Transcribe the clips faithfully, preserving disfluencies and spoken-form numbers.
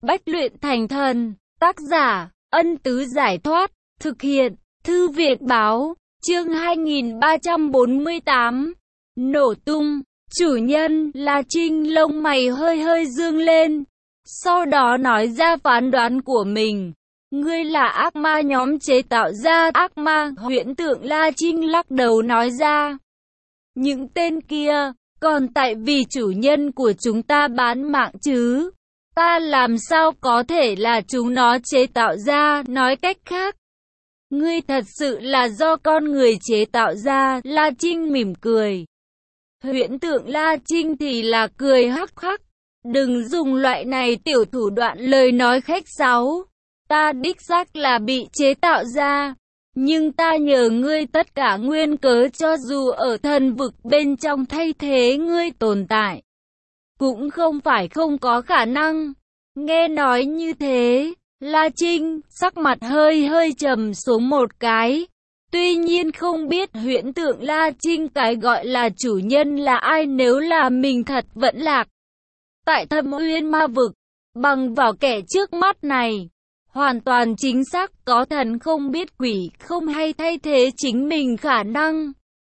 Bách luyện thành thần, tác giả, Ân Tứ Giải Thoát, thực hiện, Thư Viện Báo, chương hai nghìn ba trăm bốn mươi tám, nổ tung, chủ nhân, La Trinh lông mày hơi hơi dương lên, sau đó nói ra phán đoán của mình. Ngươi là ác ma nhóm chế tạo ra ác ma, huyễn tượng. La Trinh lắc đầu nói ra. Những tên kia, còn tại vì chủ nhân của chúng ta bán mạng chứ. Ta làm sao có thể là chúng nó chế tạo ra, nói cách khác. Ngươi thật sự là do con người chế tạo ra, La Trinh mỉm cười. Huyễn tượng La Trinh thì là cười hắc hắc. Đừng dùng loại này tiểu thủ đoạn lời nói khách sáo. Ta đích xác là bị chế tạo ra. Nhưng ta nhờ ngươi tất cả nguyên cớ cho dù ở thần vực bên trong thay thế ngươi tồn tại. Cũng không phải không có khả năng. Nghe nói như thế, La Trinh, sắc mặt hơi hơi trầm xuống một cái. Tuy nhiên không biết huyễn tượng La Trinh cái gọi là chủ nhân là ai nếu là mình thật vẫn lạc. Tại Thâm Uyên Ma Vực, bằng vào kẻ trước mắt này, hoàn toàn chính xác có thần không biết quỷ không hay thay thế chính mình khả năng.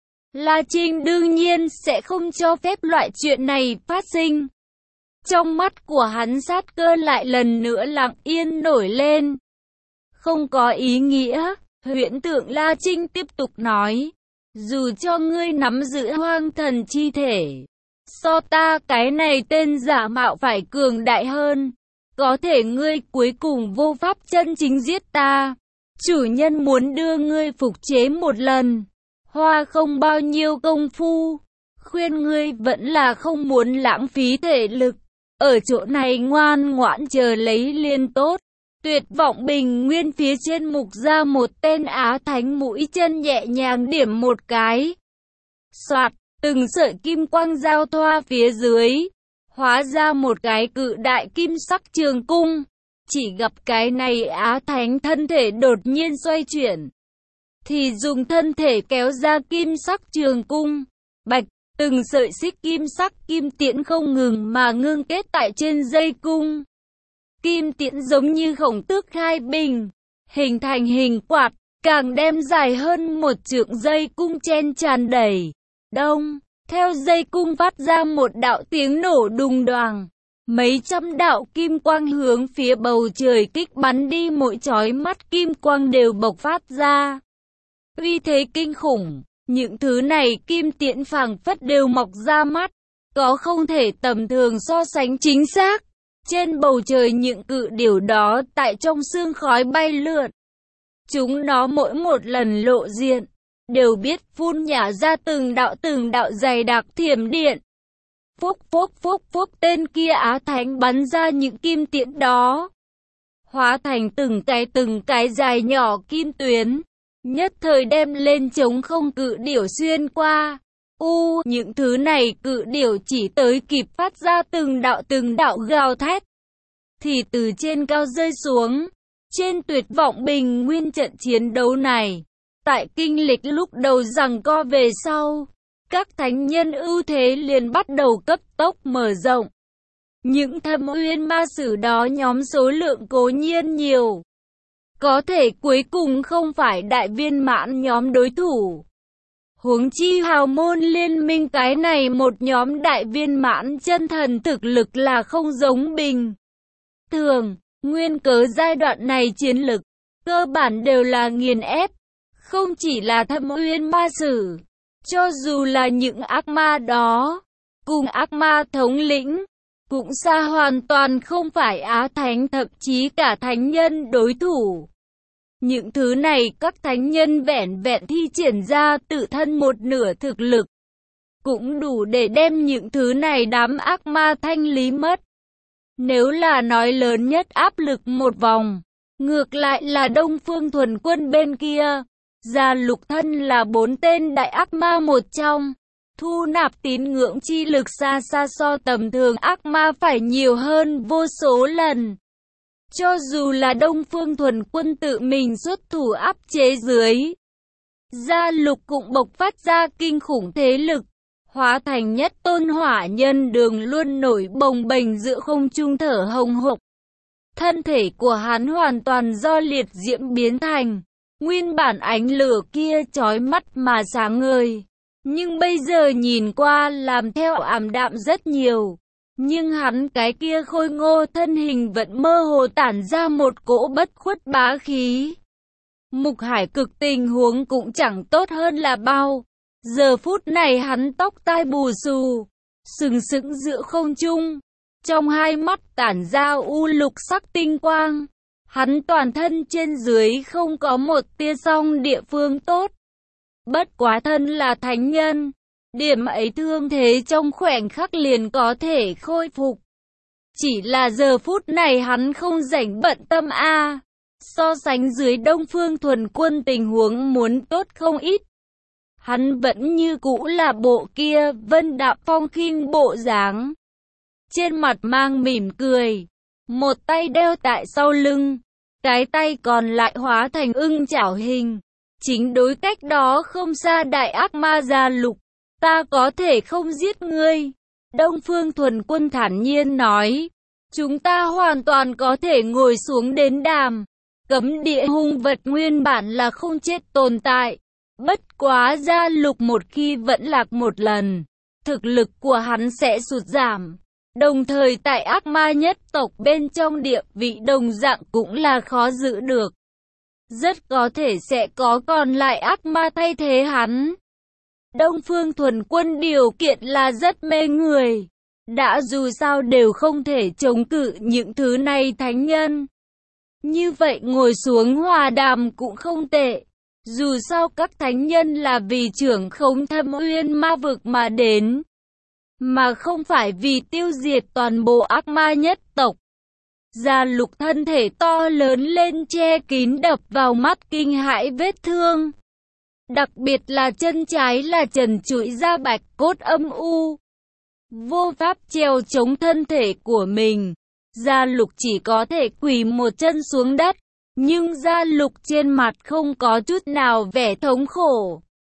La Trinh đương nhiên sẽ không cho phép loại chuyện này phát sinh. Trong mắt của hắn sát cơ lại lần nữa lặng yên nổi lên. Không có ý nghĩa, huyễn tượng La Trinh tiếp tục nói. Dù cho ngươi nắm giữ hoang thần chi thể, so ta cái này tên giả mạo phải cường đại hơn. Có thể ngươi cuối cùng vô pháp chân chính giết ta. Chủ nhân muốn đưa ngươi phục chế một lần. Hoa không bao nhiêu công phu. Khuyên ngươi vẫn là không muốn lãng phí thể lực. Ở chỗ này ngoan ngoãn chờ lấy liên tốt. Tuyệt vọng bình nguyên phía trên mục ra một tên Á Thánh mũi chân nhẹ nhàng điểm một cái. Soạt, từng sợi kim quang giao thoa phía dưới. Hóa ra một cái cự đại kim sắc trường cung. Chỉ gặp cái này Á Thánh thân thể đột nhiên xoay chuyển. Thì dùng thân thể kéo ra kim sắc trường cung. Bạch, từng sợi xích kim sắc kim tiễn không ngừng mà ngưng kết tại trên dây cung. Kim tiễn giống như khổng tước khai bình. Hình thành hình quạt, càng đem dài hơn một trượng dây cung chen tràn đầy. Đông. Theo dây cung phát ra một đạo tiếng nổ đùng đoàng, mấy trăm đạo kim quang hướng phía bầu trời kích bắn đi, mỗi chói mắt kim quang đều bộc phát ra. Uy thế kinh khủng, những thứ này kim tiễn phảng phất đều mọc ra mắt, có không thể tầm thường so sánh chính xác. Trên bầu trời những cự điểu đó tại trong sương khói bay lượn. Chúng nó mỗi một lần lộ diện đều biết phun nhả ra từng đạo từng đạo dày đặc thiểm điện. Phúc phúc phúc phúc, tên kia Á Thánh bắn ra những kim tiễn đó, hóa thành từng cái từng cái dài nhỏ kim tuyến, nhất thời đem lên chống không cự điểu xuyên qua. U, những thứ này cự điểu chỉ tới kịp phát ra từng đạo từng đạo gào thét, thì từ trên cao rơi xuống. Trên tuyệt vọng bình nguyên trận chiến đấu này, tại kinh lịch lúc đầu giằng co về sau, các thánh nhân ưu thế liền bắt đầu cấp tốc mở rộng. Những Thâm Uyên ma sử đó nhóm số lượng cố nhiên nhiều, có thể cuối cùng không phải đại viên mãn nhóm đối thủ. Huống chi hào môn liên minh cái này một nhóm đại viên mãn chân thần thực lực là không giống bình thường. Nguyên cớ giai đoạn này chiến lực cơ bản đều là nghiền ép. Không chỉ là Thâm Uyên ma sử, cho dù là những ác ma đó, cùng ác ma thống lĩnh, cũng xa hoàn toàn không phải Á Thánh thậm chí cả thánh nhân đối thủ. Những thứ này các thánh nhân vẻn vẹn thi triển ra tự thân một nửa thực lực, cũng đủ để đem những thứ này đám ác ma thanh lý mất. Nếu là nói lớn nhất áp lực một vòng, ngược lại là Đông Phương Thuần Quân bên kia. Gia Lục Thân là bốn tên đại ác ma một trong, thu nạp tín ngưỡng chi lực xa xa so tầm thường ác ma phải nhiều hơn vô số lần. Cho dù là Đông Phương Thuần Quân tự mình xuất thủ áp chế dưới, Gia Lục cũng bộc phát ra kinh khủng thế lực, hóa thành nhất tôn hỏa nhân đường luôn nổi bồng bềnh giữa không trung thở hồng hộc. Thân thể của hắn hoàn toàn do liệt diễm biến thành. Nguyên bản ánh lửa kia chói mắt mà sáng ngời, nhưng bây giờ nhìn qua làm theo ảm đạm rất nhiều. Nhưng hắn cái kia khôi ngô thân hình vẫn mơ hồ tản ra một cỗ bất khuất bá khí. Mục Hải Cực tình huống cũng chẳng tốt hơn là bao. Giờ phút này hắn tóc tai bù xù, sừng sững giữa không trung, trong hai mắt tản ra u lục sắc tinh quang. Hắn toàn thân trên dưới không có một tia song địa phương tốt. Bất quá thân là thánh nhân, điểm ấy thương thế trong khoảnh khắc liền có thể khôi phục. Chỉ là giờ phút này hắn không rảnh bận tâm a. À. So sánh dưới Đông Phương Thuần Quân tình huống muốn tốt không ít. Hắn vẫn như cũ là bộ kia vân đạm phong khinh bộ dáng. Trên mặt mang mỉm cười, một tay đeo tại sau lưng, cái tay còn lại hóa thành ưng chảo hình. Chính đối cách đó không xa đại ác ma Gia Lục, ta có thể không giết ngươi. Đông Phương Thuần Quân thản nhiên nói, chúng ta hoàn toàn có thể ngồi xuống đến đàm. Cấm địa hung vật nguyên bản là không chết tồn tại. Bất quá Gia Lục một khi vẫn lạc một lần, thực lực của hắn sẽ sụt giảm. Đồng thời tại ác ma nhất tộc bên trong địa vị đồng dạng cũng là khó giữ được. Rất có thể sẽ có còn lại ác ma thay thế hắn. Đông Phương Thuần Quân điều kiện là rất mê người. Đã dù sao đều không thể chống cự những thứ này thánh nhân. Như vậy ngồi xuống hòa đàm cũng không tệ. Dù sao các thánh nhân là vì trưởng khống Thâm Uyên ma vực mà đến, mà không phải vì tiêu diệt toàn bộ ác ma nhất tộc. Gia Lục thân thể to lớn lên che kín đập vào mắt kinh hãi vết thương. Đặc biệt là chân trái là trần trụi da bạch cốt âm u. Vô pháp treo chống thân thể của mình. Gia Lục chỉ có thể quỳ một chân xuống đất. Nhưng Gia Lục trên mặt không có chút nào vẻ thống khổ.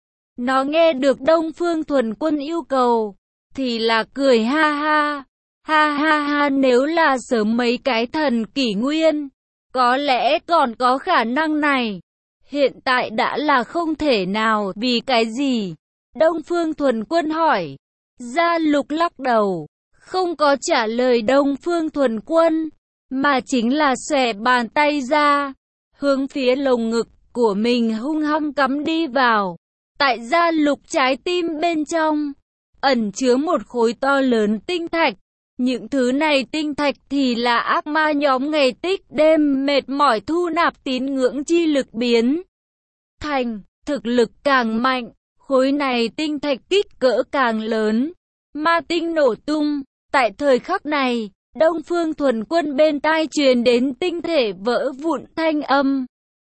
Nó nghe được Đông Phương Thuần Quân yêu cầu, thì là cười ha ha. Ha ha ha, nếu là sớm mấy cái thần kỷ nguyên, có lẽ còn có khả năng này. Hiện tại đã là không thể nào, vì cái gì? Đông Phương Thuần Quân hỏi. Gia Lục lắc đầu, không có trả lời Đông Phương Thuần Quân, mà chính là xòe bàn tay ra, hướng phía lồng ngực của mình hung hăng cắm đi vào. Tại Gia Lục trái tim bên trong, ẩn chứa một khối to lớn tinh thạch. Những thứ này tinh thạch thì là ác ma nhóm ngày tích đêm mệt mỏi thu nạp tín ngưỡng chi lực biến thành, thực lực càng mạnh, khối này tinh thạch kích cỡ càng lớn, ma tinh nổ tung. Tại thời khắc này, Đông Phương Thuần Quân bên tai truyền đến tinh thể vỡ vụn thanh âm.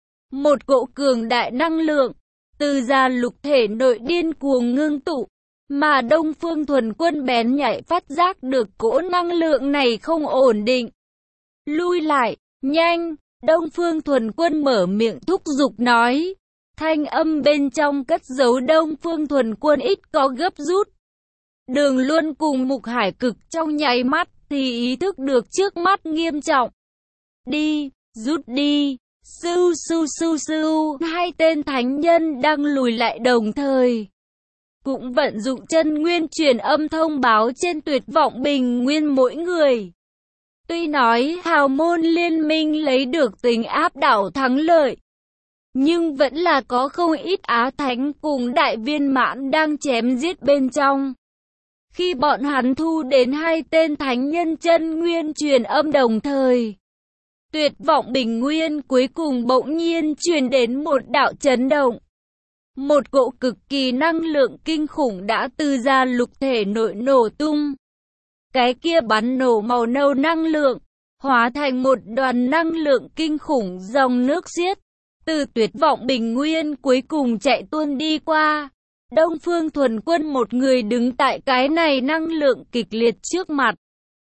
Một cỗ cường đại năng lượng từ Gia Lục thể nội điên cuồng ngưng tụ, mà Đông Phương Thuần Quân bén nhạy phát giác được cỗ năng lượng này không ổn định. Lui lại, nhanh! Đông Phương Thuần Quân mở miệng thúc giục nói. Thanh âm bên trong cất giấu Đông Phương Thuần Quân ít có gấp rút. Đường Luân cùng Mục Hải Cực trong nháy mắt thì ý thức được trước mắt nghiêm trọng. Đi, rút đi, sưu sưu sưu sưu, hai tên thánh nhân đang lùi lại đồng thời. Cũng vận dụng chân nguyên truyền âm thông báo trên tuyệt vọng bình nguyên mỗi người. Tuy nói hào môn liên minh lấy được tính áp đảo thắng lợi, nhưng vẫn là có không ít á thánh cùng đại viên mãn đang chém giết bên trong. Khi bọn hắn thu đến hai tên thánh nhân chân nguyên truyền âm đồng thời, tuyệt vọng bình nguyên cuối cùng bỗng nhiên truyền đến một đạo chấn động. Một cỗ cực kỳ năng lượng kinh khủng đã từ Gia Lục thể nội nổ tung. Cái kia bắn nổ màu nâu năng lượng, hóa thành một đoàn năng lượng kinh khủng dòng nước xiết, từ tuyệt vọng bình nguyên cuối cùng chạy tuôn đi qua. Đông Phương Thuần Quân một người đứng tại cái này năng lượng kịch liệt trước mặt.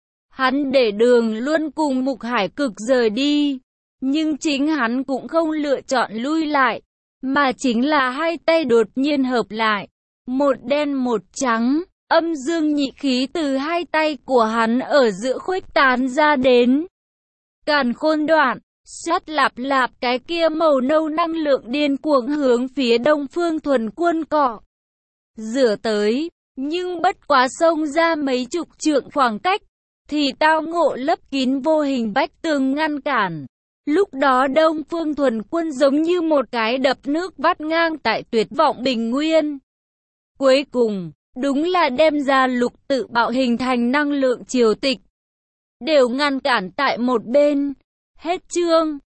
Hắn để Đường Luân cùng Mục Hải Cực rời đi, nhưng chính hắn cũng không lựa chọn lui lại, mà chính là hai tay đột nhiên hợp lại, một đen một trắng, âm dương nhị khí từ hai tay của hắn ở giữa khuếch tán ra đến. Càn Khôn đoạn, sát lạp lạp cái kia màu nâu năng lượng điên cuồng hướng phía đông phương thuần quân cọ rửa tới, nhưng bất quá xông ra mấy chục trượng khoảng cách, thì tao ngộ lấp kín vô hình vách tường ngăn cản. Lúc đó đông phương thuần quân giống như một cái đập nước vắt ngang tại tuyệt vọng bình nguyên. Cuối cùng, đúng là đem ra lục tự bạo hình thành năng lượng triều tịch, đều ngăn cản tại một bên. Hết chương.